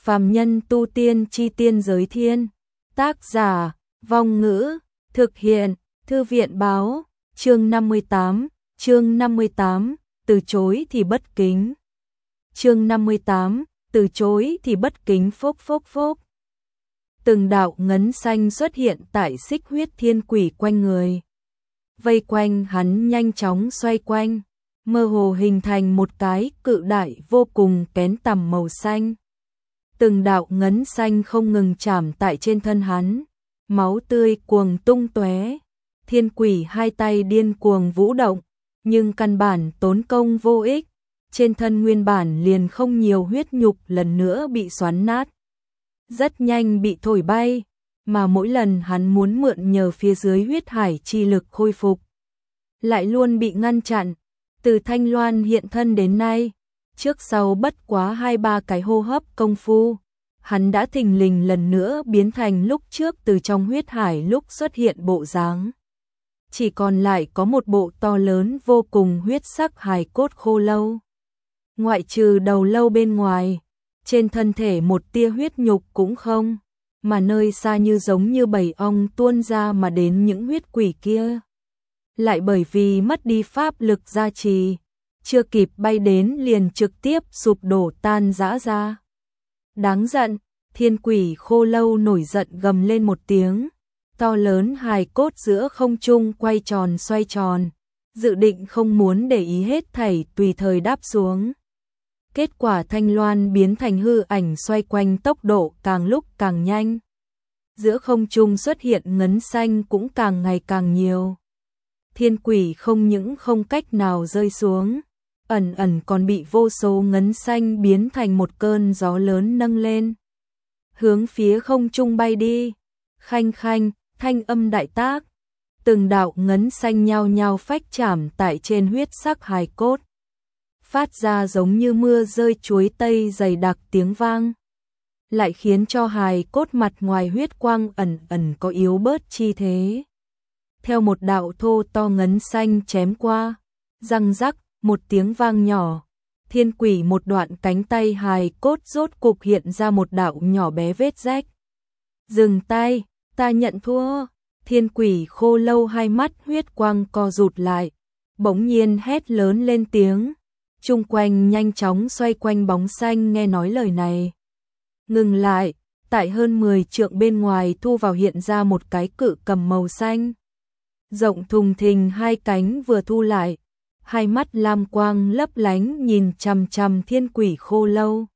Phàm nhân tu tiên chi tiên giới thiên. Tác giả, Vong Ngữ, thực hiện, Thư viện báo, chương 58, từ chối thì bất kính. Chương 58, từ chối thì bất kính phốc phốc phốc. Từng đạo ngấn xanh xuất hiện tại xích huyết thiên quỷ quanh người. Vây quanh hắn nhanh chóng xoay quanh, mơ hồ hình thành một cái cự đại vô cùng kén tằm màu xanh. Từng đạo ngấn xanh không ngừng chạm tại trên thân hắn, máu tươi cuồng tung tóe. Thiên quỷ hai tay điên cuồng vũ động, nhưng căn bản tốn công vô ích, trên thân nguyên bản liền không nhiều huyết nhục lần nữa bị xoắn nát. Rất nhanh bị thổi bay, mà mỗi lần hắn muốn mượn nhờ phía dưới huyết hải chi lực khôi phục, lại luôn bị ngăn chặn. Từ Thanh Loan hiện thân đến nay, trước sau bất quá 2-3 cái hô hấp công phu, hắn đã thình lình lần nữa biến thành lúc trước từ trong huyết hải lúc xuất hiện bộ dáng. Chỉ còn lại có một bộ to lớn vô cùng huyết sắc hài cốt khô lâu. Ngoại trừ đầu lâu bên ngoài, trên thân thể một tia huyết nhục cũng không, mà nơi xa như giống như bầy ong tuôn ra mà đến những huyết quỷ kia. Lại bởi vì mất đi pháp lực gia trì, chưa kịp bay đến liền trực tiếp sụp đổ tan rã ra. Đáng giận, thiên quỷ khô lâu nổi giận gầm lên một tiếng, to lớn hài cốt giữa không trung quay tròn xoay tròn, dự định không muốn để ý hết thảy tùy thời đáp xuống. Kết quả Thanh Loan biến thành hư ảnh xoay quanh tốc độ càng lúc càng nhanh. Giữa không trung xuất hiện ngấn xanh cũng càng ngày càng nhiều. Thiên quỷ không những không cách nào rơi xuống, ẩn ẩn còn bị vô số ngấn xanh biến thành một cơn gió lớn nâng lên, hướng phía không trung bay đi. Khanh khanh, thanh âm đại tác, từng đạo ngấn xanh nhao nhao phách chạm tại trên huyết sắc hài cốt, phát ra giống như mưa rơi chuối tây dày đặc tiếng vang, lại khiến cho hài cốt mặt ngoài huyết quang ẩn ẩn có yếu bớt chi thế. Theo một đạo thô to ngấn xanh chém qua, răng rắc, một tiếng vang nhỏ, thiên quỷ một đoạn cánh tay hài cốt rốt cục hiện ra một đạo nhỏ bé vết rách. Dừng tay, ta nhận thua. Thiên quỷ khô lâu hai mắt huyết quang co rụt lại, bỗng nhiên hét lớn lên tiếng. Chung quanh nhanh chóng xoay quanh bóng xanh nghe nói lời này. Ngừng lại, tại hơn 10 trượng bên ngoài thu vào hiện ra một cái cự cầm màu xanh. Rộng thùng thình hai cánh vừa thu lại, hai mắt lam quang lấp lánh nhìn chằm chằm thiên quỷ khô lâu.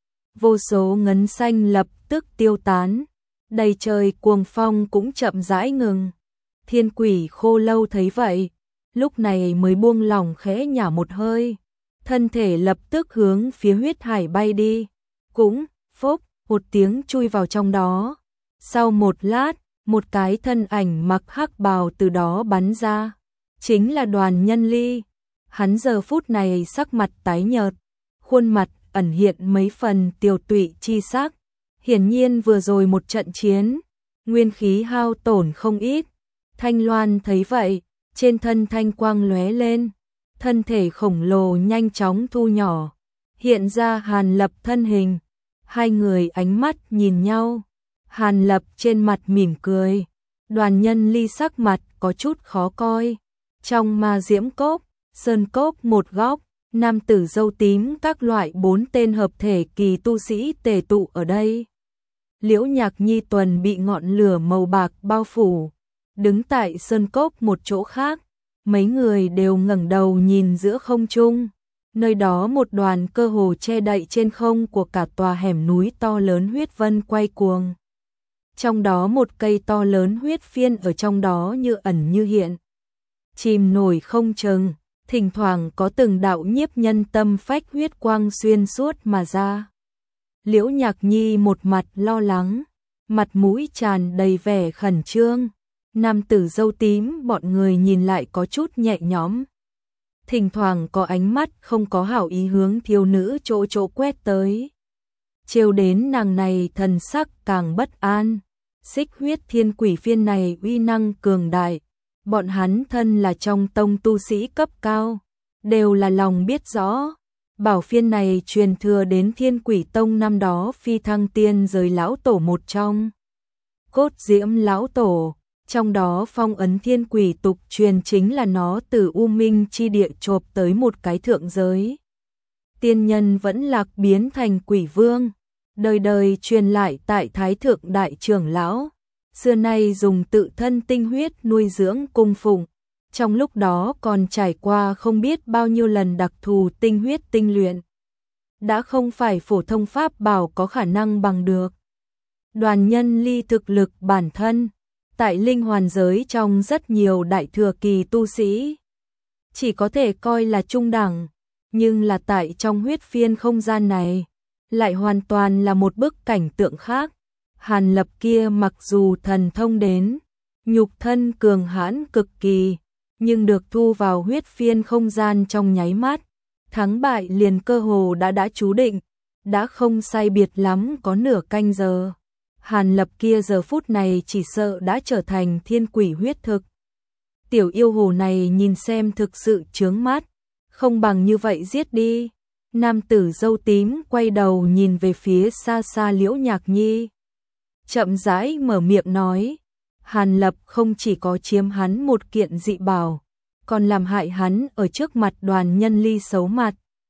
Vô số ngấn xanh lập tức tiêu tán, đầy trời cuồng phong cũng chậm rãi ngừng. Thiên quỷ khô lâu thấy vậy, lúc này mới buông lỏng khẽ nhả một hơi, thân thể lập tức hướng phía huyết hải bay đi, cũng phốc một tiếng chui vào trong đó. Sau một lát, một cái thân ảnh mặc hắc bào từ đó bắn ra, chính là Đoàn Nhân Ly. Hắn giờ phút này sắc mặt tái nhợt, khuôn mặt ẩn hiện mấy phần tiều tụy chi sắc, hiển nhiên vừa rồi một trận chiến, nguyên khí hao tổn không ít. Thanh Loan thấy vậy, trên thân thanh quang lóe lên, thân thể khổng lồ nhanh chóng thu nhỏ, hiện ra Hàn Lập thân hình. Hai người ánh mắt nhìn nhau, Hàn Lập trên mặt mỉm cười, Đoàn Nhân Ly sắc mặt có chút khó coi. Trong Ma Diễm Cốc, Sơn Cốc một góc, nam tử râu tím các loại 4 tên hợp thể kỳ tu sĩ tề tụ ở đây. Liễu Nhạc Nhi Tuần bị ngọn lửa màu bạc bao phủ, đứng tại Sơn Cốc một chỗ khác, mấy người đều ngẩng đầu nhìn giữa không trung. Nơi đó một đoàn cơ hồ che đậy trên không của cả tòa hẻm núi to lớn huyết vân quay cuồng. Trong đó một cây to lớn huyết phiên ở trong đó như ẩn như hiện, chìm nổi không chừng, thỉnh thoảng có từng đạo nhiếp nhân tâm phách huyết quang xuyên suốt mà ra. Liễu Nhạc Nhi một mặt lo lắng, mặt mũi tràn đầy vẻ khẩn trương. Nam tử râu tím bọn người nhìn lại có chút nhẹ nhõm. Thỉnh thoảng có ánh mắt không có hảo ý hướng thiếu nữ chỗ chỗ quét tới, trêu đến nàng này thần sắc càng bất an. Xích huyết thiên quỷ phiên này uy năng cường đại, bọn hắn thân là trong tông tu sĩ cấp cao, đều là lòng biết rõ. Bảo phiên này truyền thừa đến Thiên Quỷ Tông năm đó phi thăng tiên giới lão tổ một trong. Cốt Diễm lão tổ, trong đó phong ấn thiên quỷ tục truyền chính là nó từ U Minh chi địa chộp tới một cái thượng giới. Tiên nhân vẫn lạc biến thành quỷ vương, đời đời truyền lại tại Thái Thượng Đại Trưởng lão, xưa nay dùng tự thân tinh huyết nuôi dưỡng cung phụng, trong lúc đó còn trải qua không biết bao nhiêu lần đặc thù tinh huyết tinh luyện. Đã không phải phổ thông pháp bảo có khả năng bằng được. Đoàn Nhân Ly thực lực bản thân, tại linh hoàn giới trong rất nhiều đại thừa kỳ tu sĩ, chỉ có thể coi là trung đẳng, nhưng là tại trong huyết phiên không gian này, lại hoàn toàn là một bức cảnh tượng khác. Hàn Lập kia mặc dù thần thông đến, nhục thân cường hãn cực kỳ, nhưng được thu vào huyết phiên không gian trong nháy mắt, thắng bại liền cơ hồ đã chú định, đã không sai biệt lắm có nửa canh giờ. Hàn Lập kia giờ phút này chỉ sợ đã trở thành thiên quỷ huyết thực. Tiểu yêu hồ này nhìn xem thực sự chướng mắt, không bằng như vậy giết đi. Nam tử râu tím quay đầu nhìn về phía xa xa Liễu Nhạc Nhi, chậm rãi mở miệng nói, Hàn Lập không chỉ có chiếm hắn một kiện dị bảo, còn làm hại hắn ở trước mặt Đoàn Nhân Ly xấu mặt.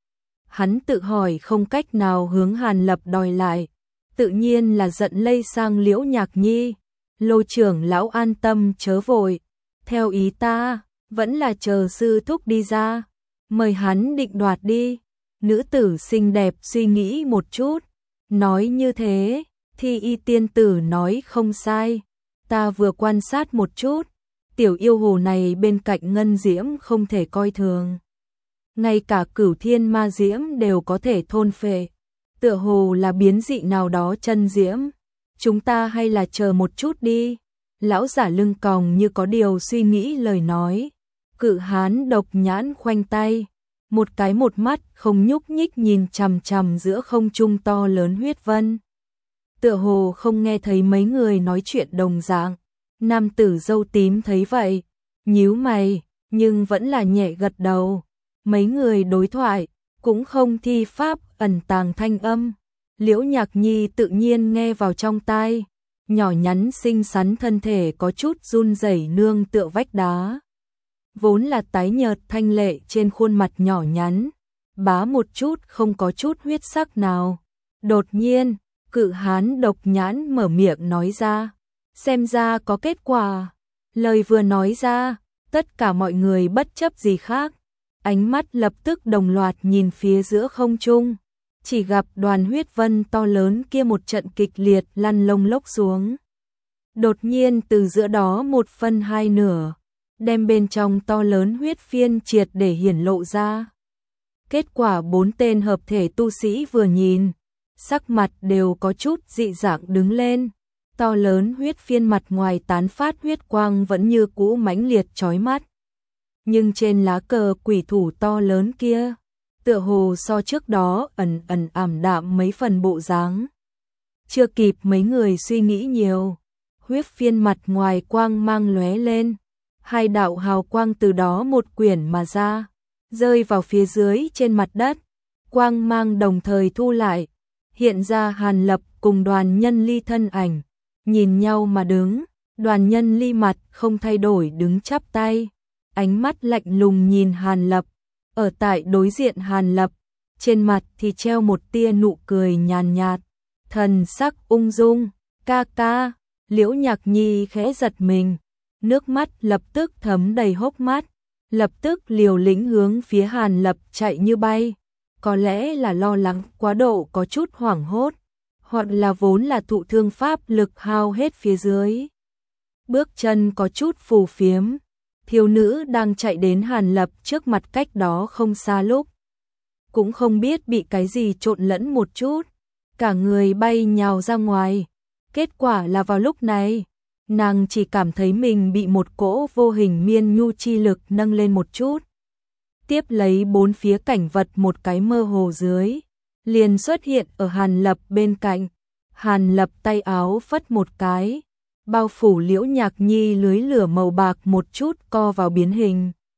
Hắn tự hỏi không cách nào hướng Hàn Lập đòi lại, tự nhiên là giận lây sang Liễu Nhạc Nhi. Lô trưởng lão an tâm chớ vội, theo ý ta, vẫn là chờ sư thúc đi ra, mời hắn định đoạt đi. Nữ tử xinh đẹp suy nghĩ một chút, nói như thế, thì y tiên tử nói không sai, ta vừa quan sát một chút, tiểu yêu hồ này bên cạnh ngân diễm không thể coi thường. Ngay cả cửu thiên ma diễm đều có thể thôn phệ, tựa hồ là biến dị nào đó chân diễm, chúng ta hay là chờ một chút đi. Lão giả lưng còng như có điều suy nghĩ lời nói, cự hán độc nhãn khoanh tay, một cái một mắt không nhúc nhích nhìn chằm chằm giữa không trung to lớn huyết vân. Tựa hồ không nghe thấy mấy người nói chuyện đồng dạng. Nam tử râu tím thấy vậy, nhíu mày, nhưng vẫn là nhẹ gật đầu. Mấy người đối thoại, cũng không thi pháp ẩn tàng thanh âm. Liễu Nhạc Nhi tự nhiên nghe vào trong tai, nhỏ nhắn xinh xắn thân thể có chút run rẩy nương tựa vách đá. Vốn là tái nhợt thanh lệ trên khuôn mặt nhỏ nhắn, bá một chút không có chút huyết sắc nào. Đột nhiên, cự hán độc nhãn mở miệng nói ra, xem ra có kết quả. Lời vừa nói ra, tất cả mọi người bất chấp gì khác, ánh mắt lập tức đồng loạt nhìn phía giữa không trung, chỉ gặp đoàn huyết vân to lớn kia một trận kịch liệt lăn lông lốc xuống. Đột nhiên từ giữa đó một phân hai nửa, đem bên trong to lớn huyết phiên triệt để hiển lộ ra. Kết quả bốn tên hợp thể tu sĩ vừa nhìn, sắc mặt đều có chút dị dạng đứng lên. To lớn huyết phiên mặt ngoài tán phát huyết quang vẫn như cũ mãnh liệt chói mắt. Nhưng trên lá cờ quỷ thủ to lớn kia, tựa hồ so trước đó ẩn ẩn ảm đạm mấy phần bộ dáng. Chưa kịp mấy người suy nghĩ nhiều, huyết phiên mặt ngoài quang mang lóe lên, hai đạo hào quang từ đó một quyển mà ra, rơi vào phía dưới trên mặt đất, quang mang đồng thời thu lại, hiện ra Hàn Lập cùng Đoàn Nhân Ly thân ảnh, nhìn nhau mà đứng. Đoàn Nhân Ly mặt không thay đổi đứng chắp tay, ánh mắt lạnh lùng nhìn Hàn Lập. Ở tại đối diện Hàn Lập, trên mặt thì treo một tia nụ cười nhàn nhạt, thần sắc ung dung. Ca ca. Liễu Nhạc Nhi khẽ giật mình, nước mắt lập tức thấm đầy hốc mắt, lập tức liều lĩnh hướng phía Hàn Lập chạy như bay. Có lẽ là lo lắng quá độ có chút hoảng hốt, hoặc là vốn là thụ thương pháp lực hao hết phía dưới. Bước chân có chút phù phiếm, thiếu nữ đang chạy đến Hàn Lập trước mặt cách đó không xa lúc. Cũng không biết bị cái gì trộn lẫn một chút, cả người bay nhào ra ngoài. Kết quả là vào lúc này, nàng chỉ cảm thấy mình bị một cỗ vô hình miên nhu chi lực nâng lên một chút. Tiếp lấy bốn phía cảnh vật một cái mơ hồ dưới, liền xuất hiện ở Hàn Lập bên cạnh. Hàn Lập tay áo phất một cái, bao phủ Liễu Nhạc Nhi lưới lửa màu bạc một chút co vào biến hình.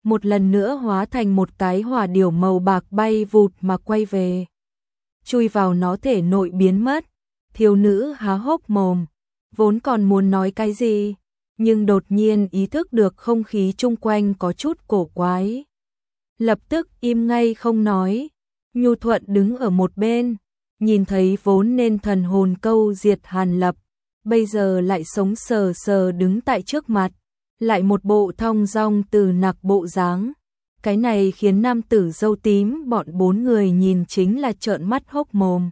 một lần nữa hóa thành một cái hỏa điểu màu bạc bay vụt mà quay về. Chui vào nó thể nội biến mất. Thiếu nữ há hốc mồm, vốn còn muốn nói cái gì, nhưng đột nhiên ý thức được không khí chung quanh có chút cổ quái. Lập tức im ngay không nói. Nhu Thuận đứng ở một bên, nhìn thấy vốn nên thần hồn câu diệt Hàn Lập, bây giờ lại sống sờ sờ đứng tại trước mặt, lại một bộ thong dong từ nặc bộ dáng. Cái này khiến nam tử râu tím bọn 4 người nhìn chính là trợn mắt hốc mồm.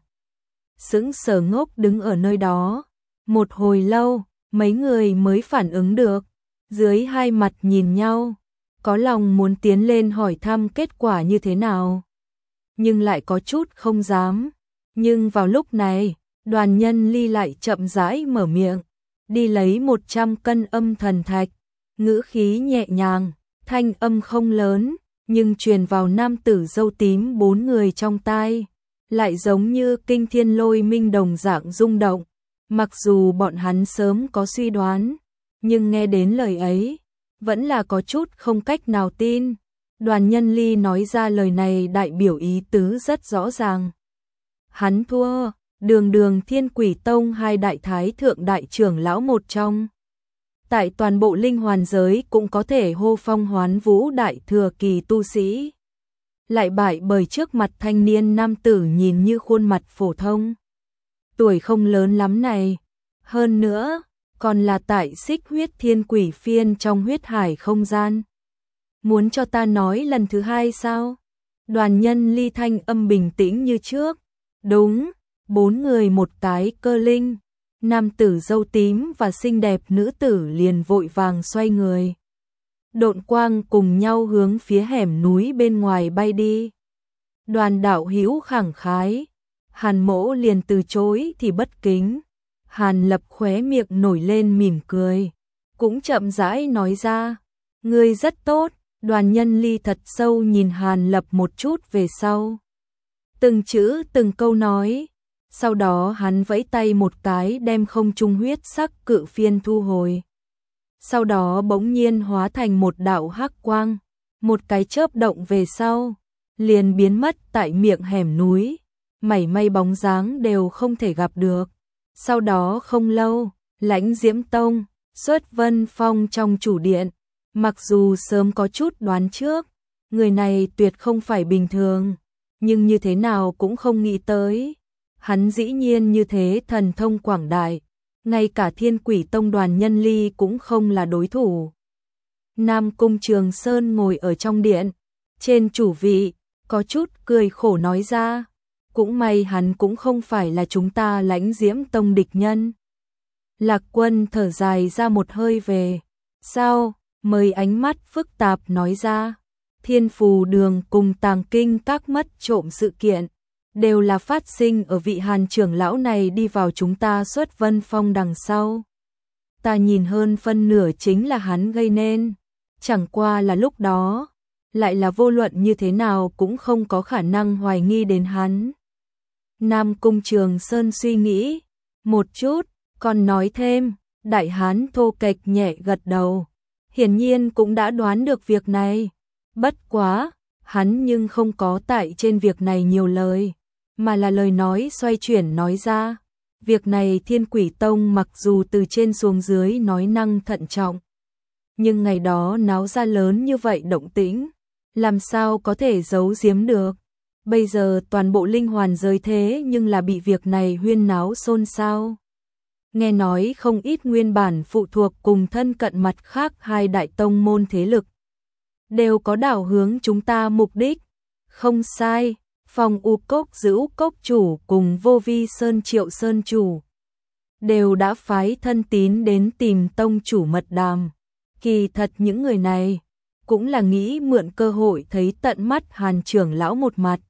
Sững sờ ngốc đứng ở nơi đó. Một hồi lâu, mấy người mới phản ứng được. Dưới hai mặt nhìn nhau, có lòng muốn tiến lên hỏi thăm kết quả như thế nào. Nhưng lại có chút không dám. Nhưng vào lúc này, Đoàn Nhân Ly lại chậm rãi mở miệng. Đi lấy 100 cân âm thần thạch. Ngữ khí nhẹ nhàng, thanh âm không lớn, nhưng truyền vào nam tử râu tím 4 người trong tai, lại giống như kinh thiên lôi minh đồng dạng rung động. Mặc dù bọn hắn sớm có suy đoán, nhưng nghe đến lời ấy, vẫn là có chút không cách nào tin. Đoàn Nhân Ly nói ra lời này đại biểu ý tứ rất rõ ràng. Hắn thua, đường Thiên Quỷ Tông hai đại thái thượng đại trưởng lão một trong. Tại toàn bộ linh hoàn giới cũng có thể hô phong hoán vũ đại thừa kỳ tu sĩ. Lại bại bởi trước mặt thanh niên nam tử nhìn như khuôn mặt phổ thông. Tuổi không lớn lắm này. Hơn nữa, còn là tại Xích Huyết Thiên Quỷ phiên trong huyết hải không gian. Muốn cho ta nói lần thứ hai sao? Đoàn Nhân Ly thanh âm bình tĩnh như trước. Đúng, 4 người một cái cơ linh. Nam tử râu tím và xinh đẹp nữ tử liền vội vàng xoay người. Độn quang cùng nhau hướng phía hẻm núi bên ngoài bay đi. Đoàn đạo hữu khẳng khái. Hàn Mỗ liền từ chối thì bất kính. Hàn Lập khóe miệng nổi lên mỉm cười. Cũng chậm rãi nói ra. Ngươi rất tốt. Đoàn Nhân Ly thật sâu nhìn Hàn Lập một chút về sau. Từng chữ từng câu nói. Sau đó hắn vẫy tay một cái đem không trung huyết sắc cự phiên thu hồi. Sau đó bỗng nhiên hóa thành một đạo hắc quang. Một cái chớp động về sau. Liền biến mất tại miệng hẻm núi. Mảy may bóng dáng đều không thể gặp được. Sau đó không lâu, Lãnh Diễm Tông, xuất Vân Phong trong chủ điện. Mặc dù sớm có chút đoán trước, người này tuyệt không phải bình thường. Nhưng như thế nào cũng không nghĩ tới. Hắn dĩ nhiên như thế thần thông quảng đại, ngay cả Thiên Quỷ Tông Đoàn Nhân Ly cũng không là đối thủ. Nam Cung Trường Sơn ngồi ở trong điện, trên chủ vị, có chút cười khổ nói ra, cũng may hắn cũng không phải là chúng ta Lãnh Diễm Tông địch nhân. Lạc Quân thở dài ra một hơi về, sao, mời ánh mắt phức tạp nói ra, Thiên Phù Đường cùng Tàng Kinh các mất trộm sự kiện. Đều là phát sinh ở vị Hàn trưởng lão này đi vào chúng ta xuất Vân Phong đằng sau. Ta nhìn hơn phân nửa chính là hắn gây nên. Chẳng qua là lúc đó, lại là vô luận như thế nào cũng không có khả năng hoài nghi đến hắn. Nam Cung Trường Sơn suy nghĩ một chút, còn nói thêm, đại hán thô kệch nhẹ gật đầu. Hiển nhiên cũng đã đoán được việc này. Bất quá, hắn nhưng không có tại trên việc này nhiều lời. Mà là lời nói xoay chuyển nói ra. Việc này Thiên Quỷ Tông mặc dù từ trên xuống dưới nói năng thận trọng. Nhưng ngày đó náo ra lớn như vậy động tĩnh. Làm sao có thể giấu giếm được. Bây giờ toàn bộ linh hoàn giới thế nhưng là bị việc này huyên náo xôn xao. Nghe nói không ít nguyên bản phụ thuộc cùng thân cận mặt khác hai đại tông môn thế lực. Đều có đảo hướng chúng ta mục đích. Không sai. Phong U Cốc giữ cốc chủ cùng Vô Vi Sơn Triệu Sơn chủ đều đã phái thân tín đến tìm tông chủ mật đàm. Kỳ thật những người này cũng là nghĩ mượn cơ hội thấy tận mắt Hàn trưởng lão một mặt,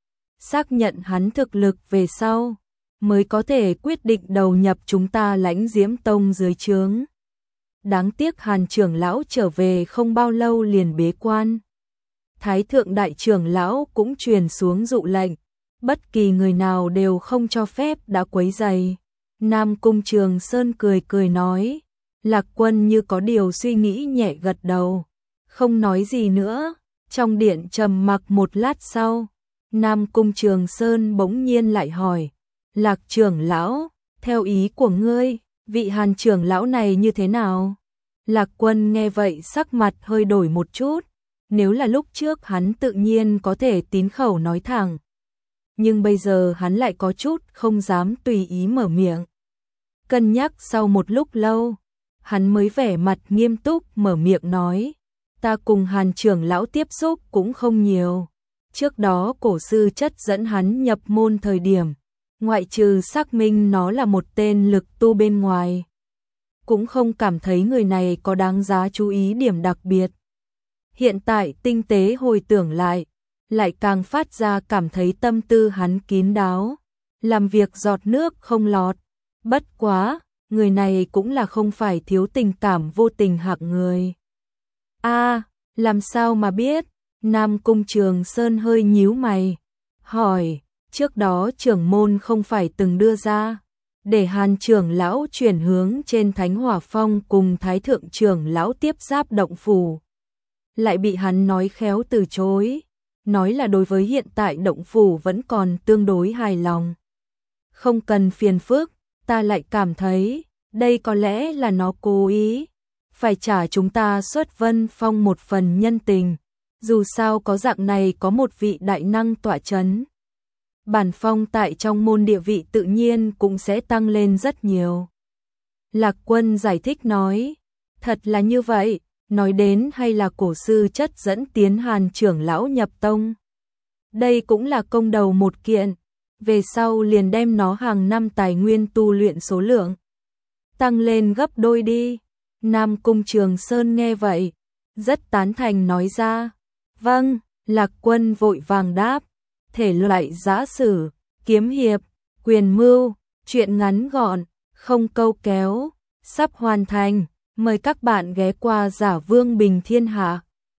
xác nhận hắn thực lực về sau mới có thể quyết định đầu nhập chúng ta Lãnh Diễm Tông dưới trướng. Đáng tiếc Hàn trưởng lão trở về không bao lâu liền bế quan. Thái thượng đại trưởng lão cũng truyền xuống dụ lệnh, bất kỳ người nào đều không cho phép đã quấy rầy. Nam Cung Trường Sơn cười cười nói, Lạc Quân như có điều suy nghĩ nhẹ gật đầu. không nói gì nữa. Trong điện trầm mặc một lát sau, Nam Cung Trường Sơn bỗng nhiên lại hỏi, Lạc trưởng lão, theo ý của ngươi, vị Hàn trưởng lão này như thế nào? Lạc Quân nghe vậy sắc mặt hơi đổi một chút, nếu là lúc trước hắn tự nhiên có thể tín khẩu nói thẳng. Nhưng bây giờ hắn lại có chút không dám tùy ý mở miệng. Cân nhắc sau một lúc lâu, hắn mới vẻ mặt nghiêm túc mở miệng nói, ta cùng Hàn trưởng lão tiếp xúc cũng không nhiều. Trước đó cổ sư chất dẫn hắn nhập môn thời điểm, ngoại trừ xác minh nó là một tên lực tu bên ngoài, cũng không cảm thấy người này có đáng giá chú ý điểm đặc biệt. Hiện tại tinh tế hồi tưởng lại càng phát ra cảm thấy tâm tư hắn kín đáo, làm việc giọt nước không lọt. Bất quá, người này cũng là không phải thiếu tình cảm vô tình hạng người. Làm sao mà biết? Nam Cung Trường Sơn hơi nhíu mày, hỏi, trước đó trưởng môn không phải từng đưa ra, để Hàn trưởng lão chuyển hướng trên Thánh Hỏa Phong cùng Thái thượng trưởng lão tiếp giáp động phủ. Lại bị hắn nói khéo từ chối, nói là đối với hiện tại động phủ vẫn còn tương đối hài lòng. Không cần phiền phức, ta lại cảm thấy, đây có lẽ là nó cố ý, phải trả chúng ta Xuất Vân Phong một phần nhân tình, dù sao có dạng này có một vị đại năng tọa chấn. Bản phong tại trong môn địa vị tự nhiên cũng sẽ tăng lên rất nhiều. Lạc Quân giải thích nói, thật là như vậy, nói đến hay là cổ sư chất dẫn tiến Hàn trưởng lão nhập tông. Đây cũng là công đầu một kiện, về sau liền đem nó hàng năm tài nguyên tu luyện số lượng tăng lên gấp đôi đi. Nam Cung Trường Sơn nghe vậy, rất tán thành nói ra, vâng. Lạc Quân vội vàng đáp, thể loại giã sử, kiếm hiệp, quyền mưu, truyện ngắn gọn, không câu kéo, sắp hoàn thành, mời các bạn ghé qua Giả Vương Bình Thiên Hạ.